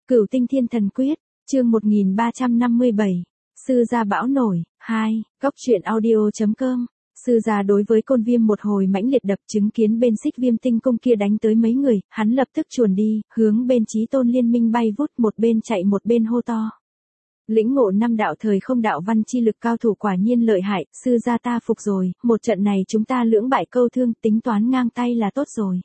Cửu Tinh Thiên Thần Quyết, chương 1357, Sư gia bão nổi, 2, Cốc truyện audio.com. Sư gia đối với Côn Viêm một hồi mãnh liệt đập, chứng kiến bên Xích Viêm Tinh Cung kia đánh tới mấy người, hắn lập tức chuồn đi, hướng bên Chí Tôn Liên Minh bay vút, một bên chạy một bên hô to. Lĩnh ngộ 5 đạo thời không đạo văn chi lực cao thủ quả nhiên lợi hại, sư gia ta phục rồi, một trận này chúng ta lưỡng bại câu thương, tính toán ngang tay là tốt rồi.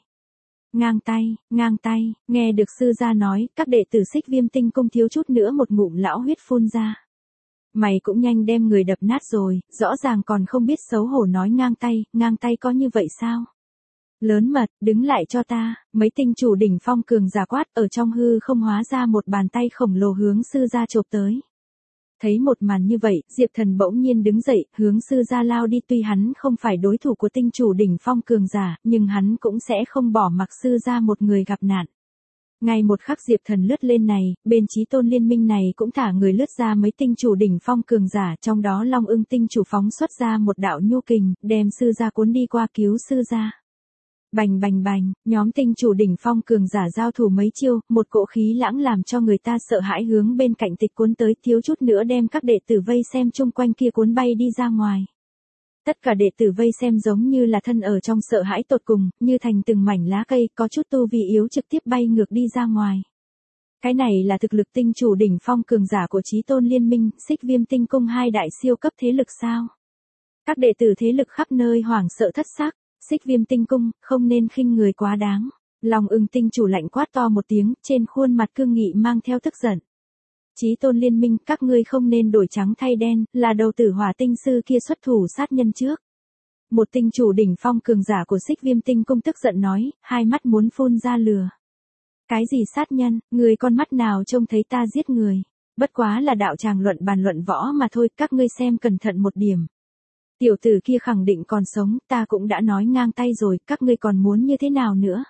Ngang tay, nghe được sư gia nói, các đệ tử Xích Viêm Tinh Cung thiếu chút nữa một ngụm lão huyết phun ra. Mày cũng nhanh đem người đập nát rồi, rõ ràng còn không biết xấu hổ nói ngang tay có như vậy sao? Lớn mật, đứng lại cho ta, mấy tinh chủ đỉnh phong cường giả quát, ở trong hư không hóa ra một bàn tay khổng lồ hướng sư gia chộp tới. Thấy một màn như vậy, Diệp Thần bỗng nhiên đứng dậy, hướng sư gia lao đi, tuy hắn không phải đối thủ của tinh chủ đỉnh phong cường giả, nhưng hắn cũng sẽ không bỏ mặc sư gia một người gặp nạn. Ngay một khắc Diệp Thần lướt lên này, bên Chí Tôn Liên Minh này cũng thả người lướt ra mấy tinh chủ đỉnh phong cường giả, trong đó Long Ưng tinh chủ phóng xuất ra một đạo nhu kình, đem sư gia cuốn đi qua cứu sư gia. Bành, nhóm tinh chủ đỉnh phong cường giả giao thủ mấy chiêu, một cỗ khí lãng làm cho người ta sợ hãi hướng bên cạnh Tịch cuốn tới, thiếu chút nữa đem các đệ tử vây xem chung quanh kia cuốn bay đi ra ngoài. Tất cả đệ tử vây xem giống như là thân ở trong sợ hãi tột cùng, như thành từng mảnh lá cây, có chút tu vi yếu trực tiếp bay ngược đi ra ngoài. Cái này là thực lực tinh chủ đỉnh phong cường giả của Chí Tôn Liên Minh, Xích Viêm Tinh Cung hai đại siêu cấp thế lực sao? Các đệ tử thế lực khắp nơi hoảng sợ thất xác. Xích Viêm Tinh Cung, không nên khinh người quá đáng. Long Ưng tinh chủ lạnh quát to một tiếng, trên khuôn mặt cương nghị mang theo tức giận. Chí Tôn Liên Minh, các ngươi không nên đổi trắng thay đen, là đầu tử hỏa tinh sư kia xuất thủ sát nhân trước. Một tinh chủ đỉnh phong cường giả của Xích Viêm Tinh Cung tức giận nói, hai mắt muốn phun ra lửa. Cái gì sát nhân, người con mắt nào trông thấy ta giết người. Bất quá là đạo tràng bàn luận võ mà thôi, các ngươi xem cẩn thận một điểm. Tiểu tử kia khẳng định còn sống, ta cũng đã nói ngang tay rồi, các ngươi còn muốn như thế nào nữa?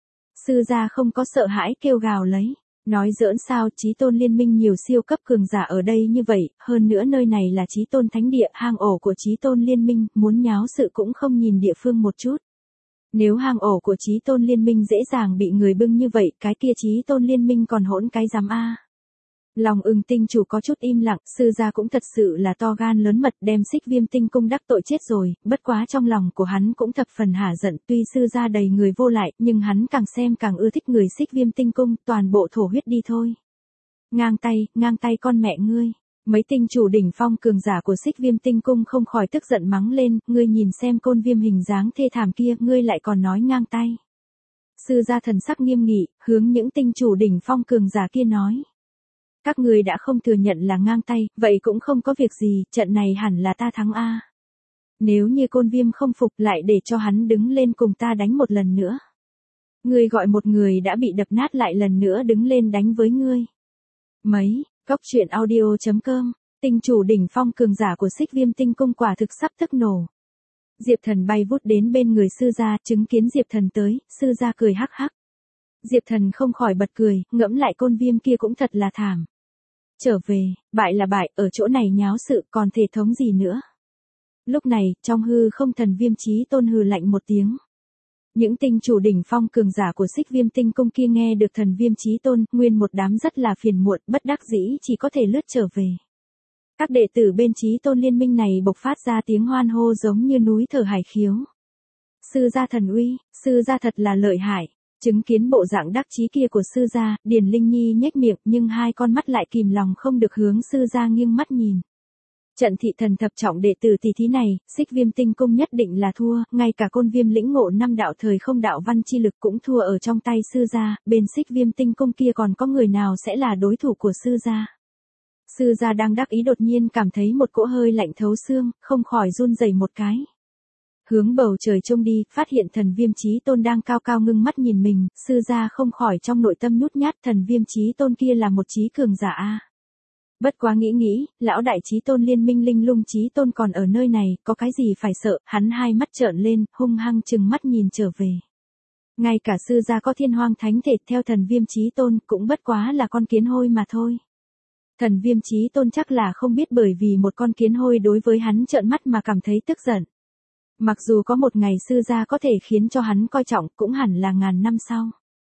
Sư gia không có sợ hãi kêu gào lấy, nói giỡn sao, Chí Tôn Liên Minh nhiều siêu cấp cường giả ở đây như vậy, hơn nữa nơi này là Chí Tôn Thánh Địa, hang ổ của Chí Tôn Liên Minh, muốn nháo sự cũng không nhìn địa phương một chút. Nếu hang ổ của Chí Tôn Liên Minh dễ dàng bị người bưng như vậy, cái kia Chí Tôn Liên Minh còn hỗn cái dám a? Long Ưng tinh chủ có chút im lặng, sư gia cũng thật sự là to gan lớn mật, đem Xích Viêm Tinh Cung đắc tội chết rồi, bất quá trong lòng của hắn cũng thập phần hả giận, tuy sư gia đầy người vô lại, nhưng hắn càng xem càng ưa thích người Xích Viêm Tinh Cung, toàn bộ thổ huyết đi thôi. Ngang tay con mẹ ngươi. Mấy tinh chủ đỉnh phong cường giả của Xích Viêm Tinh Cung không khỏi tức giận mắng lên, ngươi nhìn xem Côn Viêm hình dáng thê thảm kia, ngươi lại còn nói ngang tay. Sư gia thần sắc nghiêm nghị, hướng những tinh chủ đỉnh phong cường giả kia nói. Các người đã không thừa nhận là ngang tay, vậy cũng không có việc gì, trận này hẳn là ta thắng a. Nếu như Côn Viêm không phục lại để cho hắn đứng lên cùng ta đánh một lần nữa. Ngươi gọi một người đã bị đập nát lại lần nữa đứng lên đánh với ngươi. Cốc truyện audio.com, tinh chủ đỉnh phong cường giả của Xích Viêm Tinh Cung quả thực sắp tức nổ. Diệp Thần bay vút đến bên người sư gia, chứng kiến Diệp Thần tới, sư gia cười hắc hắc. Diệp Thần không khỏi bật cười, ngẫm lại Côn Viêm kia cũng thật là thảm. Trở về, bại là bại, ở chỗ này nháo sự còn thể thống gì nữa. Lúc này, trong hư không Thần Viêm Chí Tôn hừ lạnh một tiếng. Những tinh chủ đỉnh phong cường giả của Xích Viêm Tinh Cung kia nghe được Thần Viêm Chí Tôn, nguyên một đám rất là phiền muộn, bất đắc dĩ chỉ có thể lướt trở về. Các đệ tử bên Chí Tôn Liên Minh này bộc phát ra tiếng hoan hô giống như núi thở hải khiếu. Sư gia thần uy, sư gia thật là lợi hại. Chứng kiến bộ dạng đắc chí kia của sư gia, Điền Linh Nhi nhếch miệng nhưng hai con mắt lại kìm lòng không được hướng sư gia nghiêng mắt nhìn. Trận thị thần thập trọng đệ tử tỷ thí này, Xích Viêm Tinh Cung nhất định là thua, ngay cả Côn Viêm lĩnh ngộ 5 đạo thời không đạo văn chi lực cũng thua ở trong tay sư gia, bên Xích Viêm Tinh Cung kia còn có người nào sẽ là đối thủ của sư gia. Sư gia đang đắc ý đột nhiên cảm thấy một cỗ hơi lạnh thấu xương, không khỏi run rẩy một cái. Hướng bầu trời trông đi, phát hiện Thần Viêm Chí Tôn đang cao cao ngưng mắt nhìn mình, sư gia không khỏi trong nội tâm nhút nhát, Thần Viêm Chí Tôn kia là một chí cường giả a. Bất quá nghĩ, lão đại Chí Tôn Liên Minh Linh Lung Chí Tôn còn ở nơi này, có cái gì phải sợ, hắn hai mắt trợn lên, hung hăng trừng mắt nhìn trở về. Ngay cả sư gia có Thiên Hoang Thánh Thể theo Thần Viêm Chí Tôn cũng bất quá là con kiến hôi mà thôi. Thần Viêm Chí Tôn chắc là không biết bởi vì một con kiến hôi đối với hắn trợn mắt mà cảm thấy tức giận. Mặc dù có một ngày sư gia có thể khiến cho hắn coi trọng cũng hẳn là ngàn năm sau.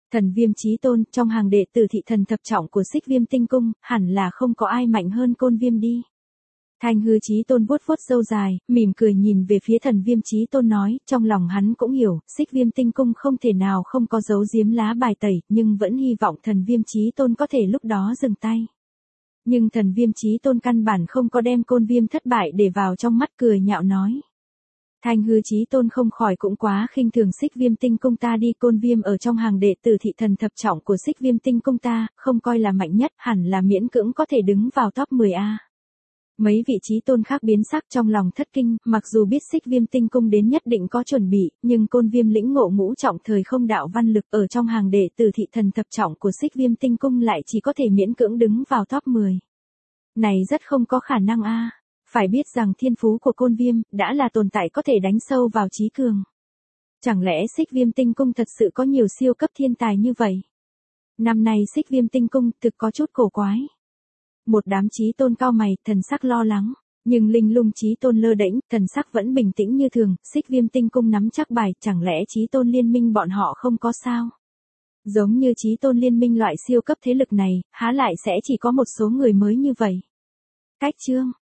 Thần Viêm Chí Tôn, trong hàng đệ tử thị thần thập trọng của Xích Viêm Tinh Cung, hẳn là không có ai mạnh hơn Côn Viêm đi. Thanh Hư Chí Tôn vuốt vuốt râu dài, mỉm cười nhìn về phía Thần Viêm Chí Tôn nói, trong lòng hắn cũng hiểu, Xích Viêm Tinh Cung không thể nào không có giấu giếm lá bài tẩy, nhưng vẫn hy vọng Thần Viêm Chí Tôn có thể lúc đó dừng tay. Nhưng Thần Viêm Chí Tôn căn bản không có đem Côn Viêm thất bại để vào trong mắt, cười nhạo nói. Thanh Hư Chí Tôn không khỏi cũng quá khinh thường Xích Viêm Tinh Cung ta đi, Côn Viêm ở trong hàng đệ tử thị thần thập trọng của Xích Viêm Tinh Cung ta, không coi là mạnh nhất, hẳn là miễn cưỡng có thể đứng vào top 10A. Mấy vị chí tôn khác biến sắc trong lòng thất kinh, mặc dù biết Xích Viêm Tinh Cung đến nhất định có chuẩn bị, nhưng Côn Viêm lĩnh ngộ ngũ trọng thời không đạo văn lực ở trong hàng đệ tử thị thần thập trọng của Xích Viêm Tinh Cung lại chỉ có thể miễn cưỡng đứng vào top 10. Này rất không có khả năng a. Phải biết rằng thiên phú của Côn Viêm đã là tồn tại có thể đánh sâu vào trí cường. Chẳng lẽ Xích Viêm Tinh Cung thật sự có nhiều siêu cấp thiên tài như vậy? Năm nay Xích Viêm Tinh Cung thực có chút cổ quái. Một đám chí tôn cao mày, thần sắc lo lắng, nhưng Linh Lung Chí Tôn lơ đễnh, thần sắc vẫn bình tĩnh như thường. Xích Viêm Tinh Cung nắm chắc bài, chẳng lẽ chí tôn liên minh bọn họ không có sao? Giống như chí tôn liên minh loại siêu cấp thế lực này, há lại sẽ chỉ có một số người mới như vậy? Cách chương